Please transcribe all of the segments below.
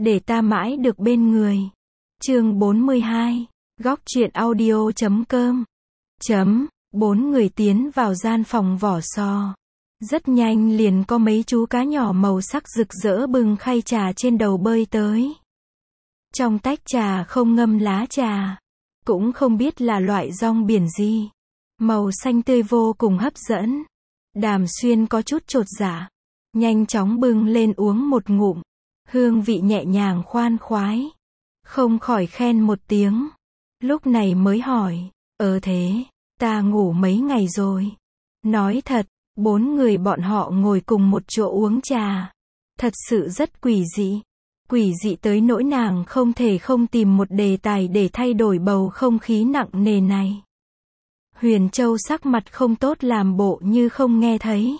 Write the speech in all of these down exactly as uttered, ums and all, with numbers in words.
để ta mãi được bên người. Chương bốn mươi hai, góc truyện audio chấm com. Chấm, bốn người tiến vào gian phòng vỏ sò. Rất nhanh liền có mấy chú cá nhỏ màu sắc rực rỡ bưng khay trà trên đầu bơi tới. Trong tách trà không ngâm lá trà, cũng không biết là loại rong biển gì. Màu xanh tươi vô cùng hấp dẫn. Đàm Xuyên có chút chột dạ, nhanh chóng bưng lên uống một ngụm. Hương vị nhẹ nhàng khoan khoái, không khỏi khen một tiếng. Lúc này mới hỏi, ờ thế, ta ngủ mấy ngày rồi. Nói thật, bốn người bọn họ ngồi cùng một chỗ uống trà. Thật sự rất quỷ dị. Quỷ dị tới nỗi nàng không thể không tìm một đề tài để thay đổi bầu không khí nặng nề này. Huyền Châu sắc mặt không tốt làm bộ như không nghe thấy.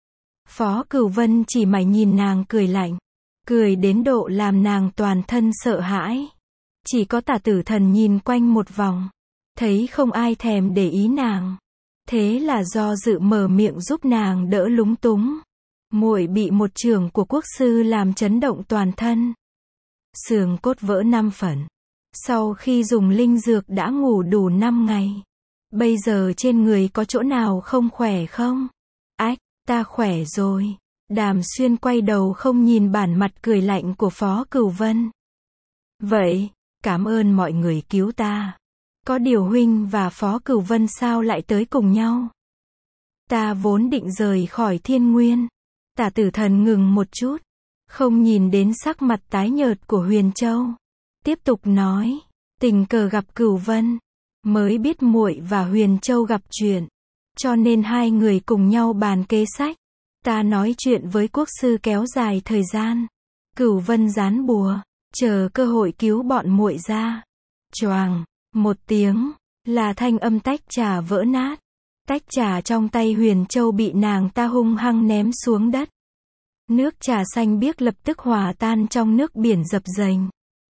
Phó Cửu Vân chỉ mải nhìn nàng cười lạnh. Cười đến độ làm nàng toàn thân sợ hãi. Chỉ có Tả Tử Thần nhìn quanh một vòng, thấy không ai thèm để ý nàng. Thế là do dự mở miệng giúp nàng đỡ lúng túng. Muội bị một chưởng của quốc sư làm chấn động toàn thân. Xương cốt vỡ năm phần. Sau khi dùng linh dược đã ngủ đủ năm ngày. Bây giờ trên người có chỗ nào không khỏe không? Ách, ta khỏe rồi. Đàm Xuyên quay đầu không nhìn bản mặt cười lạnh của Phó Cửu Vân. Vậy, cảm ơn mọi người cứu ta. Có điều huynh và Phó Cửu Vân sao lại tới cùng nhau? Ta vốn định rời khỏi Thiên Nguyên. Tả Tử Thần ngừng một chút, không nhìn đến sắc mặt tái nhợt của Huyền Châu. Tiếp tục nói, tình cờ gặp Cửu Vân, mới biết muội và Huyền Châu gặp chuyện. Cho nên hai người cùng nhau bàn kế sách. Ta nói chuyện với quốc sư kéo dài thời gian. Cửu Vân gián bùa, chờ cơ hội cứu bọn muội ra. Choàng, một tiếng, là thanh âm tách trà vỡ nát. Tách trà trong tay Huyền Châu bị nàng ta hung hăng ném xuống đất. Nước trà xanh biếc lập tức hòa tan trong nước biển dập dềnh.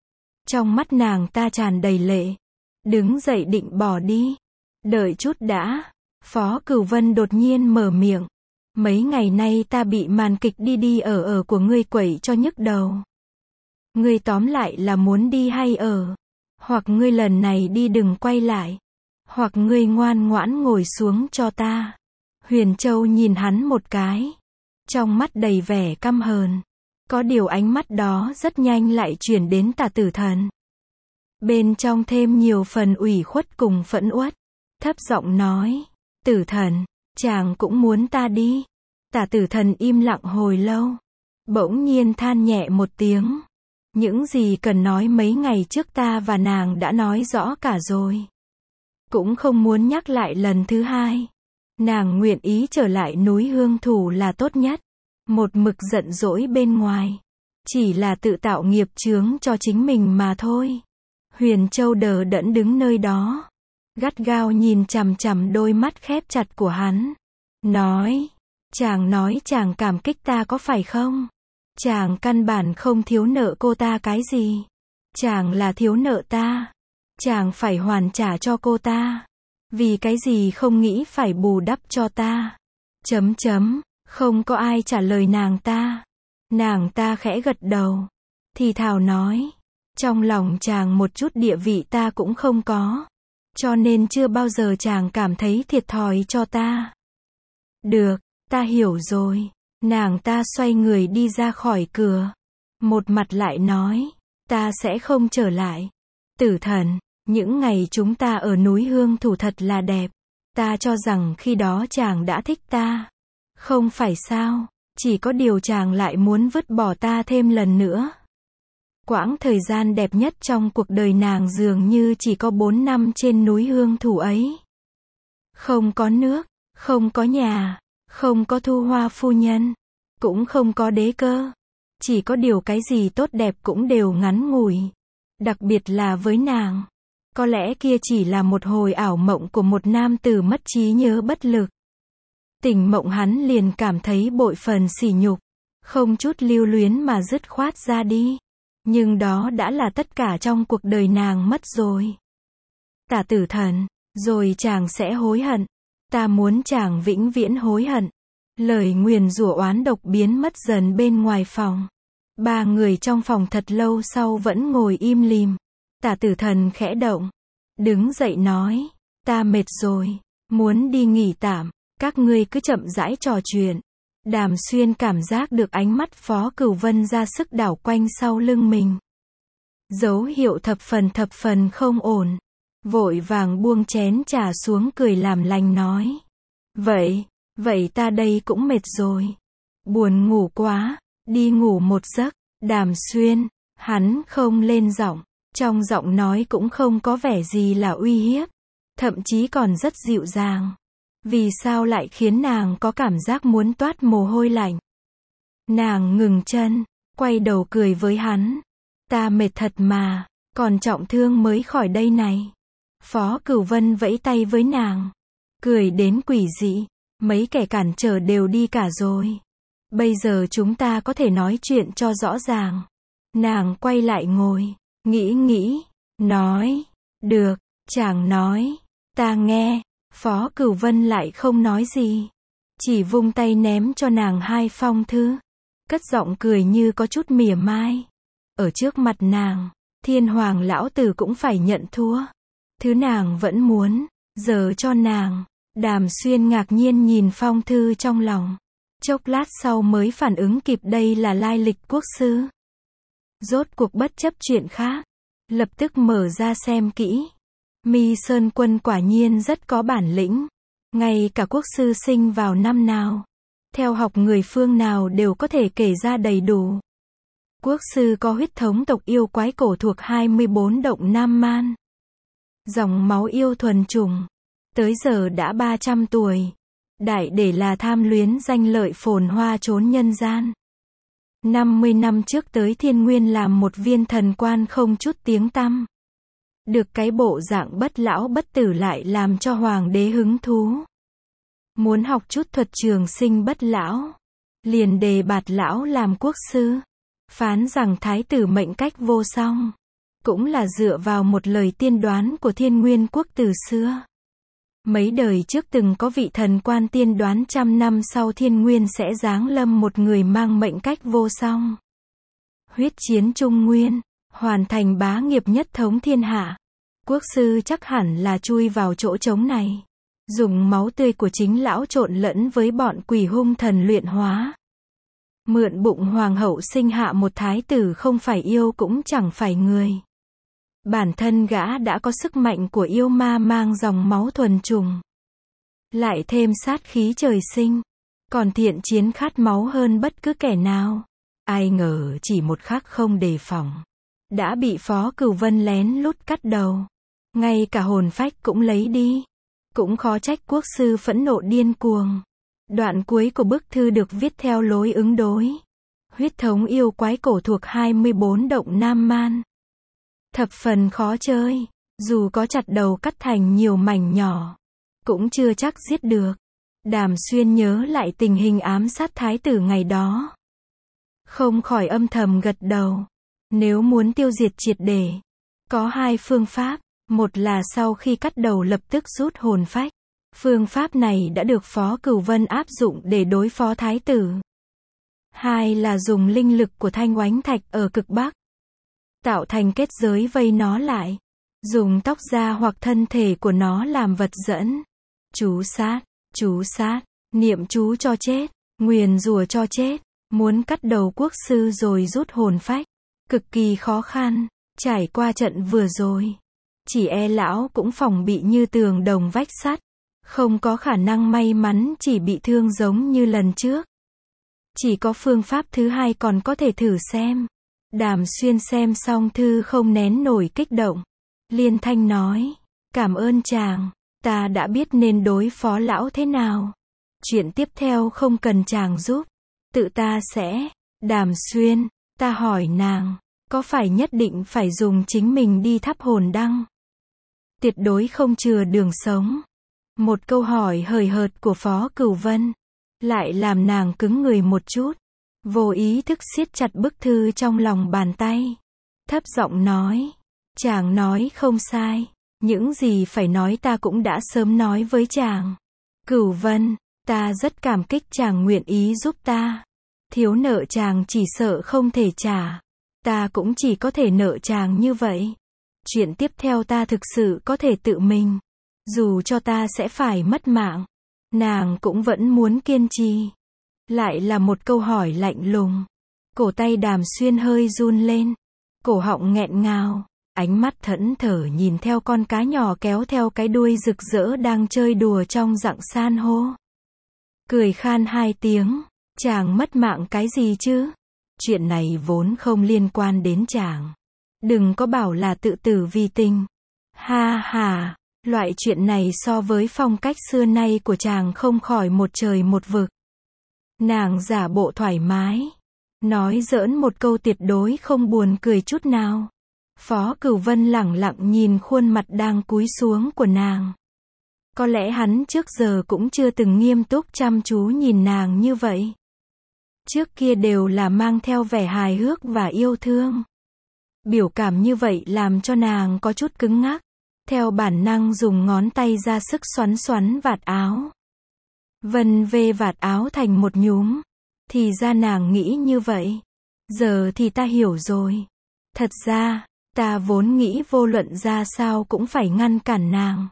Trong mắt nàng ta tràn đầy lệ. Đứng dậy định bỏ đi. Đợi chút đã. Phó Cửu Vân đột nhiên mở miệng. Mấy ngày nay ta bị màn kịch đi đi ở ở của ngươi quẩy cho nhức đầu. Ngươi tóm lại là muốn đi hay ở? Hoặc ngươi lần này đi đừng quay lại. Hoặc ngươi ngoan ngoãn ngồi xuống cho ta. Huyền Châu nhìn hắn một cái. Trong mắt đầy vẻ căm hờn. Có điều ánh mắt đó rất nhanh lại chuyển đến Tả Tử Thần. Bên trong thêm nhiều phần ủy khuất cùng phẫn uất. Thấp giọng nói, Tử Thần, chàng cũng muốn ta đi. Tả Tử Thần im lặng hồi lâu. Bỗng nhiên than nhẹ một tiếng. Những gì cần nói mấy ngày trước ta và nàng đã nói rõ cả rồi. Cũng không muốn nhắc lại lần thứ hai. Nàng nguyện ý trở lại núi Hương Thủ là tốt nhất. Một mực giận dỗi bên ngoài. Chỉ là tự tạo nghiệp chướng cho chính mình mà thôi. Huyền Châu đờ đẫn đứng nơi đó. Gắt gao nhìn chằm chằm đôi mắt khép chặt của hắn. Nói, chàng nói chàng cảm kích ta có phải không? Chàng căn bản không thiếu nợ cô ta cái gì. Chàng là thiếu nợ ta. Chàng phải hoàn trả cho cô ta. Vì cái gì không nghĩ phải bù đắp cho ta. Chấm chấm, không có ai trả lời nàng ta. Nàng ta khẽ gật đầu. Thì thào nói, trong lòng chàng một chút địa vị ta cũng không có. Cho nên chưa bao giờ chàng cảm thấy thiệt thòi cho ta. Được, ta hiểu rồi. Nàng ta xoay người đi ra khỏi cửa. Một mặt lại nói, ta sẽ không trở lại. Tử Thần, những ngày chúng ta ở núi Hương Thủ thật là đẹp. Ta cho rằng khi đó chàng đã thích ta. Không phải sao, chỉ có điều chàng lại muốn vứt bỏ ta thêm lần nữa. Quãng thời gian đẹp nhất trong cuộc đời nàng dường như chỉ có bốn năm trên núi Hương Thủ ấy. Không có nước, không có nhà, không có Thu Hoa phu nhân, cũng không có đế cơ. Chỉ có điều cái gì tốt đẹp cũng đều ngắn ngủi. Đặc biệt là với nàng. Có lẽ kia chỉ là một hồi ảo mộng của một nam tử mất trí nhớ bất lực. Tỉnh mộng hắn liền cảm thấy bội phần sỉ nhục. Không chút lưu luyến mà dứt khoát ra đi. Nhưng đó đã là tất cả trong cuộc đời nàng mất rồi. Tả Tử Thần, rồi chàng sẽ hối hận. Ta muốn chàng vĩnh viễn hối hận. Lời nguyền rủa oán độc biến mất dần bên ngoài phòng. Ba người trong phòng thật lâu sau vẫn ngồi im lìm. Tả Tử Thần khẽ động, đứng dậy nói, ta mệt rồi, muốn đi nghỉ tạm, các ngươi cứ chậm rãi trò chuyện. Đàm Xuyên cảm giác được ánh mắt Phó Cửu Vân ra sức đảo quanh sau lưng mình. Dấu hiệu thập phần thập phần không ổn. Vội vàng buông chén trà xuống cười làm lành nói. Vậy, vậy ta đây cũng mệt rồi. Buồn ngủ quá, đi ngủ một giấc. Đàm Xuyên, hắn không lên giọng, trong giọng nói cũng không có vẻ gì là uy hiếp, thậm chí còn rất dịu dàng. Vì sao lại khiến nàng có cảm giác muốn toát mồ hôi lạnh? Nàng ngừng chân, quay đầu cười với hắn. Ta mệt thật mà, còn trọng thương mới khỏi đây này. Phó Cửu Vân vẫy tay với nàng, cười đến quỷ dị, mấy kẻ cản trở đều đi cả rồi. Bây giờ chúng ta có thể nói chuyện cho rõ ràng. Nàng quay lại ngồi, nghĩ nghĩ, nói, được, chàng nói, ta nghe. Phó Cửu Vân lại không nói gì, chỉ vung tay ném cho nàng hai phong thư, cất giọng cười như có chút mỉa mai. Ở trước mặt nàng, Thiên Hoàng lão tử cũng phải nhận thua. Thứ nàng vẫn muốn, giờ cho nàng. Đàm Xuyên ngạc nhiên nhìn phong thư trong lòng, chốc lát sau mới phản ứng kịp đây là lai lịch quốc sư. Rốt cuộc bất chấp chuyện khác, lập tức mở ra xem kỹ. Mi Sơn Quân quả nhiên rất có bản lĩnh. Ngay cả quốc sư sinh vào năm nào, theo học người phương nào đều có thể kể ra đầy đủ. Quốc sư có huyết thống tộc yêu quái cổ thuộc hai mươi bốn động Nam Man. Dòng máu yêu thuần chủng. Tới giờ đã ba trăm tuổi. Đại để là tham luyến danh lợi phồn hoa trốn nhân gian. năm mươi năm trước tới Thiên Nguyên làm một viên thần quan không chút tiếng tăm. Được cái bộ dạng bất lão bất tử lại làm cho hoàng đế hứng thú. Muốn học chút thuật trường sinh bất lão, liền đề bạt lão làm quốc sư. Phán rằng thái tử mệnh cách vô song, cũng là dựa vào một lời tiên đoán của Thiên Nguyên quốc từ xưa. Mấy đời trước từng có vị thần quan tiên đoán trăm năm sau Thiên Nguyên sẽ giáng lâm một người mang mệnh cách vô song. Huyết chiến Trung Nguyên, hoàn thành bá nghiệp nhất thống thiên hạ. Quốc sư chắc hẳn là chui vào chỗ trống này, dùng máu tươi của chính lão trộn lẫn với bọn quỷ hung thần luyện hóa. Mượn bụng hoàng hậu sinh hạ một thái tử không phải yêu cũng chẳng phải người. Bản thân gã đã có sức mạnh của yêu ma mang dòng máu thuần chủng. Lại thêm sát khí trời sinh, còn thiện chiến khát máu hơn bất cứ kẻ nào. Ai ngờ chỉ một khắc không đề phòng, đã bị Phó Cửu Vân lén lút cắt đầu. Ngay cả hồn phách cũng lấy đi. Cũng khó trách quốc sư phẫn nộ điên cuồng. Đoạn cuối của bức thư được viết theo lối ứng đối. Huyết thống yêu quái cổ thuộc hai mươi bốn động Nam Man. Thập phần khó chơi, dù có chặt đầu cắt thành nhiều mảnh nhỏ, cũng chưa chắc giết được. Đàm Xuyên nhớ lại tình hình ám sát thái tử ngày đó, không khỏi âm thầm gật đầu. Nếu muốn tiêu diệt triệt để, có hai phương pháp. Một là sau khi cắt đầu lập tức rút hồn phách. Phương pháp này đã được Phó Cửu Vân áp dụng để đối phó thái tử. Hai là dùng linh lực của Thanh Oánh Thạch ở cực Bắc, tạo thành kết giới vây nó lại. Dùng tóc da hoặc thân thể của nó làm vật dẫn. Chú sát, chú sát, niệm chú cho chết, nguyền rủa cho chết. Muốn cắt đầu quốc sư rồi rút hồn phách, cực kỳ khó khăn. Trải qua trận vừa rồi, chỉ e lão cũng phòng bị như tường đồng vách sắt, không có khả năng may mắn chỉ bị thương giống như lần trước. Chỉ có phương pháp thứ hai còn có thể thử xem. Đàm Xuyên xem xong thư không nén nổi kích động, liên thanh nói, cảm ơn chàng, ta đã biết nên đối phó lão thế nào. Chuyện tiếp theo không cần chàng giúp, tự ta sẽ. Đàm Xuyên, ta hỏi nàng, có phải nhất định phải dùng chính mình đi thắp hồn đăng? Tuyệt đối không chừa đường sống. Một câu hỏi hời hợt của Phó Cửu Vân lại làm nàng cứng người một chút, vô ý thức siết chặt bức thư trong lòng bàn tay, thấp giọng nói, chàng nói không sai, những gì phải nói ta cũng đã sớm nói với chàng. Cửu Vân, ta rất cảm kích chàng nguyện ý giúp ta. Thiếu nợ chàng chỉ sợ không thể trả. Ta cũng chỉ có thể nợ chàng như vậy. Chuyện tiếp theo ta thực sự có thể tự mình. Dù cho ta sẽ phải mất mạng. Nàng cũng vẫn muốn kiên trì. Lại là một câu hỏi lạnh lùng. Cổ tay Đàm Xuyên hơi run lên. Cổ họng nghẹn ngào. Ánh mắt thẫn thờ nhìn theo con cá nhỏ kéo theo cái đuôi rực rỡ đang chơi đùa trong rặng san hô. Cười khan hai tiếng. Chàng mất mạng cái gì chứ? Chuyện này vốn không liên quan đến chàng. Đừng có bảo là tự tử vì tình. Ha ha, loại chuyện này so với phong cách xưa nay của chàng không khỏi một trời một vực. Nàng giả bộ thoải mái. Nói giỡn một câu tuyệt đối không buồn cười chút nào. Phó Cửu Vân lẳng lặng nhìn khuôn mặt đang cúi xuống của nàng. Có lẽ hắn trước giờ cũng chưa từng nghiêm túc chăm chú nhìn nàng như vậy. Trước kia đều là mang theo vẻ hài hước và yêu thương. Biểu cảm như vậy làm cho nàng có chút cứng ngắc. Theo bản năng dùng ngón tay ra sức xoắn xoắn vạt áo. Vân vê vạt áo thành một nhúm. Thì ra nàng nghĩ như vậy. Giờ thì ta hiểu rồi. Thật ra, ta vốn nghĩ vô luận ra sao cũng phải ngăn cản nàng.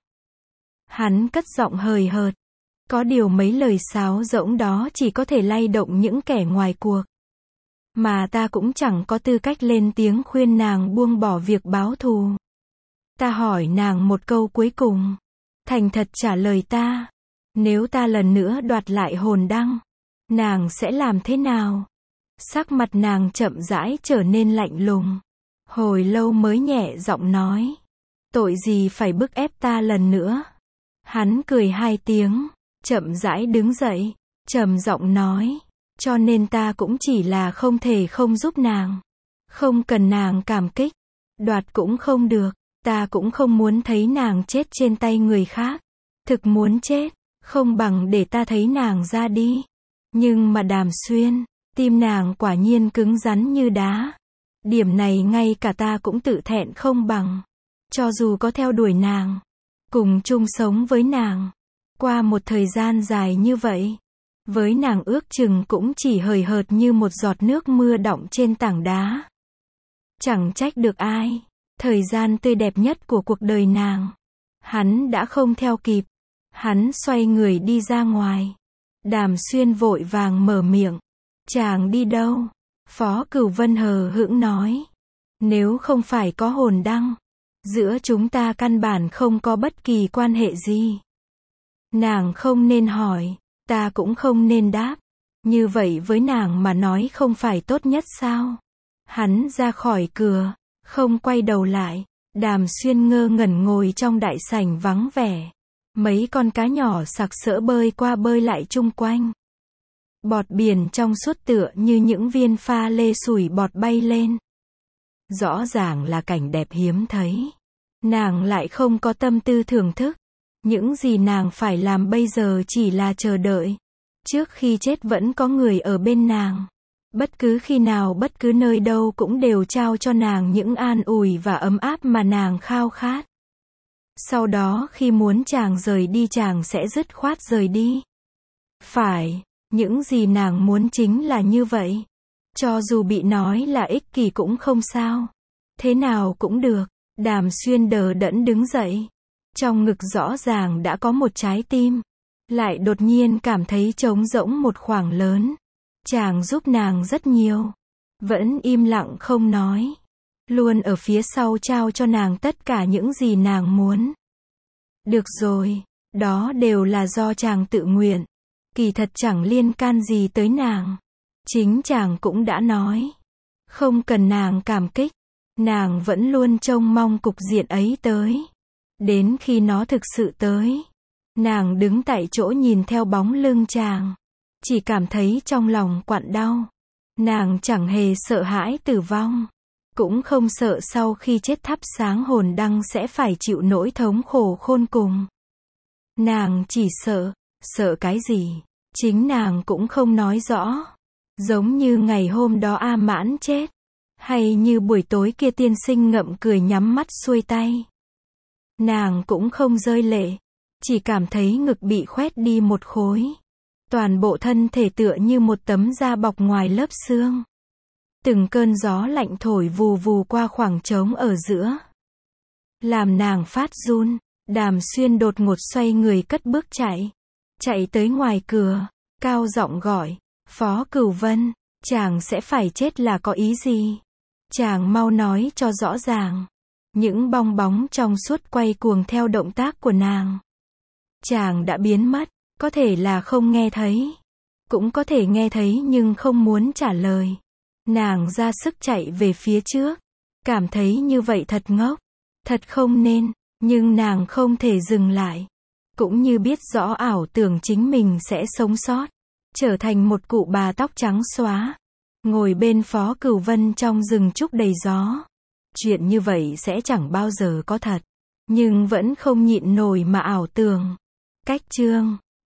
Hắn cất giọng hời hợt. Có điều mấy lời sáo rỗng đó chỉ có thể lay động những kẻ ngoài cuộc. Mà ta cũng chẳng có tư cách lên tiếng khuyên nàng buông bỏ việc báo thù. Ta hỏi nàng một câu cuối cùng. Thành thật trả lời ta. Nếu ta lần nữa đoạt lại hồn đăng, nàng sẽ làm thế nào? Sắc mặt nàng chậm rãi trở nên lạnh lùng. Hồi lâu mới nhẹ giọng nói. Tội gì phải bức ép ta lần nữa? Hắn cười hai tiếng. Chậm rãi đứng dậy, trầm giọng nói, cho nên ta cũng chỉ là không thể không giúp nàng. Không cần nàng cảm kích, đoạt cũng không được, ta cũng không muốn thấy nàng chết trên tay người khác. Thực muốn chết, không bằng để ta thấy nàng ra đi. Nhưng mà Đàm Xuyên, tim nàng quả nhiên cứng rắn như đá. Điểm này ngay cả ta cũng tự thẹn không bằng. Cho dù có theo đuổi nàng, cùng chung sống với nàng. Qua một thời gian dài như vậy, với nàng ước chừng cũng chỉ hời hợt như một giọt nước mưa đọng trên tảng đá. Chẳng trách được ai, thời gian tươi đẹp nhất của cuộc đời nàng, hắn đã không theo kịp. Hắn xoay người đi ra ngoài. Đàm Xuyên vội vàng mở miệng. Chàng đi đâu? Phó Cửu Vân hờ hững nói. Nếu không phải có hồn đăng, giữa chúng ta căn bản không có bất kỳ quan hệ gì. Nàng không nên hỏi, ta cũng không nên đáp. Như vậy với nàng mà nói không phải tốt nhất sao? Hắn ra khỏi cửa, không quay đầu lại. Đàm Xuyên ngơ ngẩn ngồi trong đại sảnh vắng vẻ. Mấy con cá nhỏ sặc sỡ bơi qua bơi lại chung quanh. Bọt biển trong suốt tựa như những viên pha lê sủi bọt bay lên. Rõ ràng là cảnh đẹp hiếm thấy. Nàng lại không có tâm tư thưởng thức. Những gì nàng phải làm bây giờ chỉ là chờ đợi. Trước khi chết vẫn có người ở bên nàng. Bất cứ khi nào bất cứ nơi đâu cũng đều trao cho nàng những an ủi và ấm áp mà nàng khao khát. Sau đó khi muốn chàng rời đi chàng sẽ dứt khoát rời đi. Phải, những gì nàng muốn chính là như vậy. Cho dù bị nói là ích kỷ cũng không sao. Thế nào cũng được. Đàm Xuyên đờ đẫn đứng dậy. Trong ngực rõ ràng đã có một trái tim. Lại đột nhiên cảm thấy trống rỗng một khoảng lớn. Chàng giúp nàng rất nhiều. Vẫn im lặng không nói. Luôn ở phía sau trao cho nàng tất cả những gì nàng muốn. Được rồi, đó đều là do chàng tự nguyện. Kỳ thật chẳng liên can gì tới nàng. Chính chàng cũng đã nói. Không cần nàng cảm kích. Nàng vẫn luôn trông mong cục diện ấy tới. Đến khi nó thực sự tới. Nàng đứng tại chỗ nhìn theo bóng lưng chàng. Chỉ cảm thấy trong lòng quặn đau. Nàng chẳng hề sợ hãi tử vong. Cũng không sợ sau khi chết thắp sáng hồn đăng sẽ phải chịu nỗi thống khổ khôn cùng. Nàng chỉ sợ, sợ cái gì? Chính nàng cũng không nói rõ. Giống như ngày hôm đó A Mãn chết. Hay như buổi tối kia tiên sinh ngậm cười nhắm mắt xuôi tay. Nàng cũng không rơi lệ. Chỉ cảm thấy ngực bị khoét đi một khối. Toàn bộ thân thể tựa như một tấm da bọc ngoài lớp xương. Từng cơn gió lạnh thổi vù vù qua khoảng trống ở giữa. Làm nàng phát run, Đàm Xuyên đột ngột xoay người cất bước chạy. Chạy tới ngoài cửa, cao giọng gọi, Phó Cửu Vân, chàng sẽ phải chết là có ý gì? Chàng mau nói cho rõ ràng. Những bong bóng trong suốt quay cuồng theo động tác của nàng. Chàng đã biến mất, có thể là không nghe thấy. Cũng có thể nghe thấy nhưng không muốn trả lời. Nàng ra sức chạy về phía trước. Cảm thấy như vậy thật ngốc. Thật không nên, nhưng nàng không thể dừng lại. Cũng như biết rõ ảo tưởng chính mình sẽ sống sót. Trở thành một cụ bà tóc trắng xóa. Ngồi bên Phó Cửu Vân trong rừng trúc đầy gió. Chuyện như vậy sẽ chẳng bao giờ có thật. Nhưng vẫn không nhịn nổi mà ảo tưởng. Cách chương